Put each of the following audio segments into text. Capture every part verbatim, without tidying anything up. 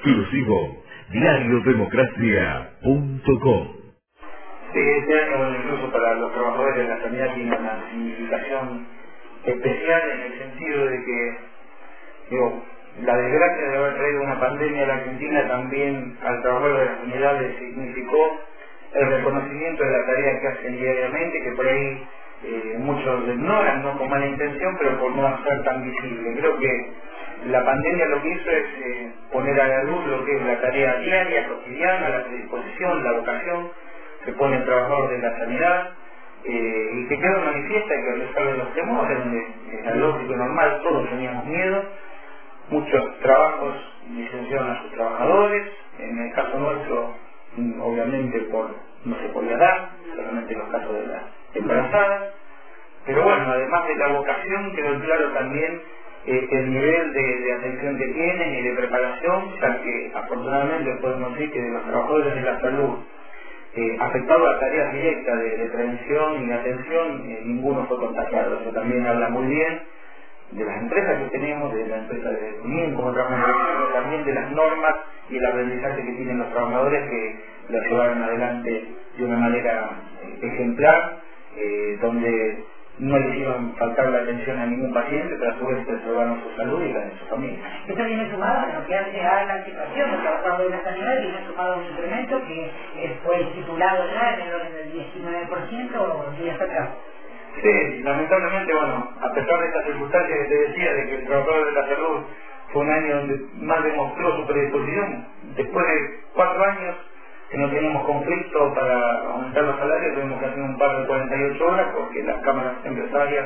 Exclusivo, diario democracia punto com. Sí, este año incluso para los trabajadores de la sanidad tiene una significación especial en el sentido de que, digo, la desgracia de haber traído una pandemia a la Argentina también al trabajador de la sanidad le significó el reconocimiento de la tarea que hacen diariamente, que por ahí eh, muchos lo ignoran, no con mala intención, pero por no ser tan visible. Creo que la pandemia lo que hizo es eh, poner a la luz lo que es la tarea diaria, cotidiana, la predisposición, la vocación que pone el trabajador de la sanidad, eh, y que quedó manifiesta que a pesar de los temores, donde era lógico y normal, todos teníamos miedo, muchos trabajos licenciaron a sus trabajadores, en el caso nuestro, obviamente por no se podía dar, solamente en los casos de las embarazadas, pero bueno, además de la vocación, quedó claro también eh, el nivel de, de atención que tienen y de preparación, ya que afortunadamente podemos decir que de los trabajadores de la salud eh, afectados a tareas directas de, de prevención y de atención, eh, ninguno fue contagiado. Eso también habla muy bien de las empresas que tenemos, de la empresa de Junín, como trabajamos, también de las normas y el aprendizaje que tienen los trabajadores que lo llevaron adelante de una manera eh, ejemplar, eh, donde no les iba a faltar la atención a ningún paciente, pero a su vez preservaron su salud y la de su familia. Esto viene sumado a lo que hace a la situación del trabajador de la sanidad, viene sumado a un incremento que eh, fue estipulado ya en el orden del diecinueve por ciento días atrás. Sí, lamentablemente, bueno, a pesar de esta circunstancia que te decía, de que el trabajador de la salud fue un año donde más demostró su predisposición, después de cuatro años que no teníamos conflicto para aumentar los salarios, tuvimos que hacer un paro de cuarenta y ocho horas porque las cámaras empresarias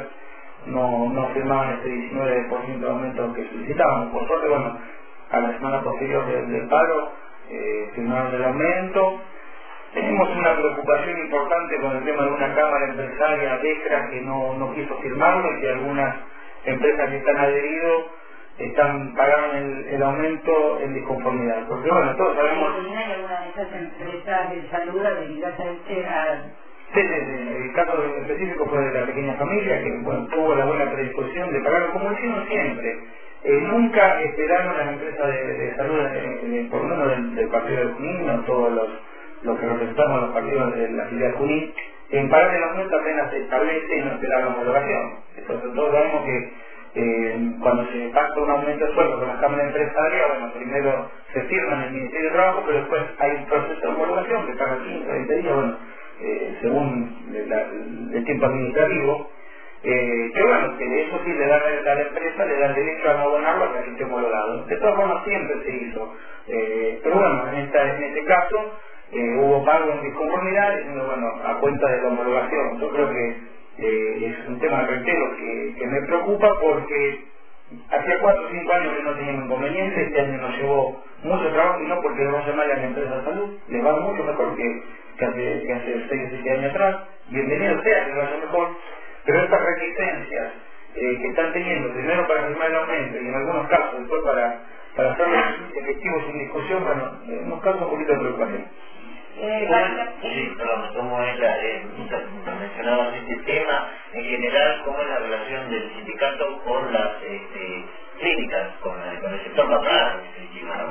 no, no firmaban este diecinueve por ciento de aumento que solicitaban. Por suerte, bueno, a la semana posterior del, del paro eh, firmaron el aumento. Tenemos una preocupación importante con el tema de una cámara empresaria, DECRA, que no, no quiso firmarlo y que algunas empresas que están adheridos están pagaron el, el aumento en disconformidad. Porque bueno, todos sabemos... ¿Hay alguna de esas empresas de salud adheridas a este? A... Sí, sí, sí, el caso específico fue de la pequeña familia, que bueno, tuvo la buena predisposición de pagarlo, como hicieron siempre. Eh, nunca esperaron las empresas de, de salud, de, de, por lo menos del, del partido de Junín, o todos los, los que representamos los partidos de la filial Junín, en pagar el aumento apenas se establece y no esperar la homologación. Entonces todos sabemos que Eh, cuando se pacta un aumento de sueldo con las cámaras empresarias, bueno, primero se firma en el Ministerio de Trabajo, pero después hay un proceso de homologación que tarda quince, veinte días, bueno, eh, según la, el tiempo administrativo, eh, que bueno, que eso sí le da a la empresa, le da el derecho a no abonarlo hasta que esté homologado. De todas formas siempre se hizo, eh, pero bueno, en, esta, en este caso eh, hubo pago en disconformidad, diciendo, bueno, a cuenta de la homologación. Yo creo que Eh, es un tema reitero que, que me preocupa porque hacía cuatro o cinco años que no teníamos inconveniente, este año nos llevó mucho trabajo y no porque le vaya mal a la empresa de salud, le va mucho mejor que, que hace, que hace seis o siete años atrás, bienvenido sea que le vaya mejor, pero estas reticencias eh, que están teniendo, primero para firmar el aumento y en algunos casos después para, para hacerlos efectivos sin discusión, bueno, eh, nos causa un poquito de preocupación. Eh, sí, perdón, ¿cómo es la, eh, mencionabas este tema, en general, cómo es la relación del sindicato con las este, clínicas, con, con el sector patronal, en definitiva, ¿no?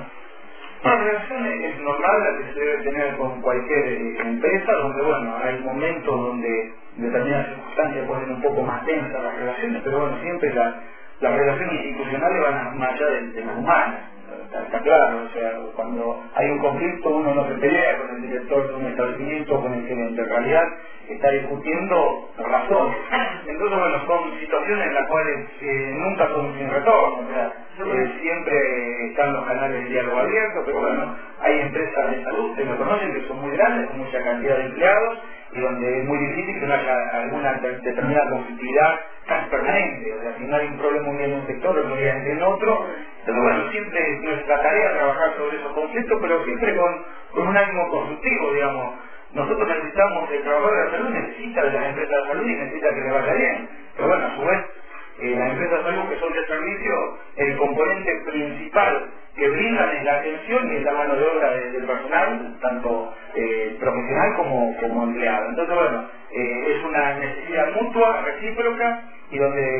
La relación es normal, la que se debe tener con cualquier eh, empresa, donde, bueno, hay momentos donde determinadas circunstancias pueden ser un poco más tensas las relaciones, pero bueno, siempre la, las relaciones institucionales van más allá de, de las humanas. Está, está claro, o sea, cuando hay un conflicto uno no se pelea con el director de un establecimiento, con el gerente, en realidad está discutiendo razones. Entonces, bueno, son situaciones en las cuales eh, nunca son sin retorno, o sea, eh, siempre están los canales de diálogo abiertos, pero bueno, hay empresas de salud que me conocen que son muy grandes, con mucha cantidad de empleados, y donde es muy difícil que no haya alguna determinada conflictividad casi permanente, o sea, si no hay un problema muy bien en un sector, otro día en otro. Entonces, bueno, siempre es nuestra tarea trabajar sobre esos conflictos, pero siempre con, con un ánimo constructivo, digamos. Nosotros necesitamos, el trabajador de la salud necesita de las empresas de salud y necesita que le vaya bien. Pero bueno, a su vez, eh, las empresas de salud que son de servicio, el componente principal que brindan es la atención y es la mano de obra de, del personal, tanto eh, profesional como, como empleado. Entonces, bueno, eh, es una necesidad mutua, recíproca, y donde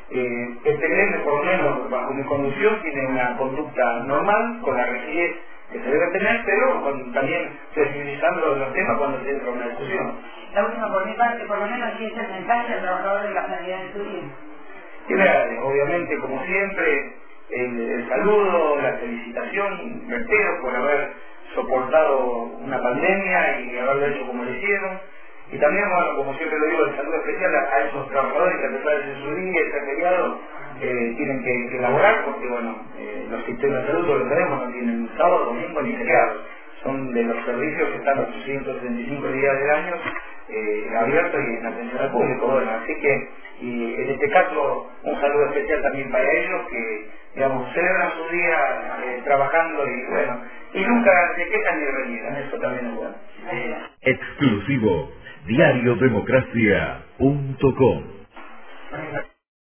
Eh, el T L M, por lo menos bajo mi conducción, tiene una conducta normal, con la rigidez que se debe tener, pero con, también flexibilizando los temas cuando se entra una discusión. La última por mi parte, por lo menos, si es el mensaje al trabajador de la sanidad de Turín. Y mira, obviamente, como siempre, el, el saludo, la felicitación, reitero por haber soportado una pandemia y haberlo hecho como lo hicieron. Y también, bueno, como siempre lo digo, el saludo especial a, a esos trabajadores que a pesar de ser su día y ser feriado, eh, tienen que, que laborar porque, bueno, eh, los sistemas de salud, todos lo sabemos, no tienen sábado, domingo ni feriado. Son de los servicios que están los trescientos sesenta y cinco días del año eh, abiertos y en atención al público. Bueno, así que, y en este caso, un saludo especial también para ellos que, digamos, celebran su día eh, trabajando y, bueno, y nunca se quejan ni reniegan, eso también es bueno. Exclusivo diario democracia punto com.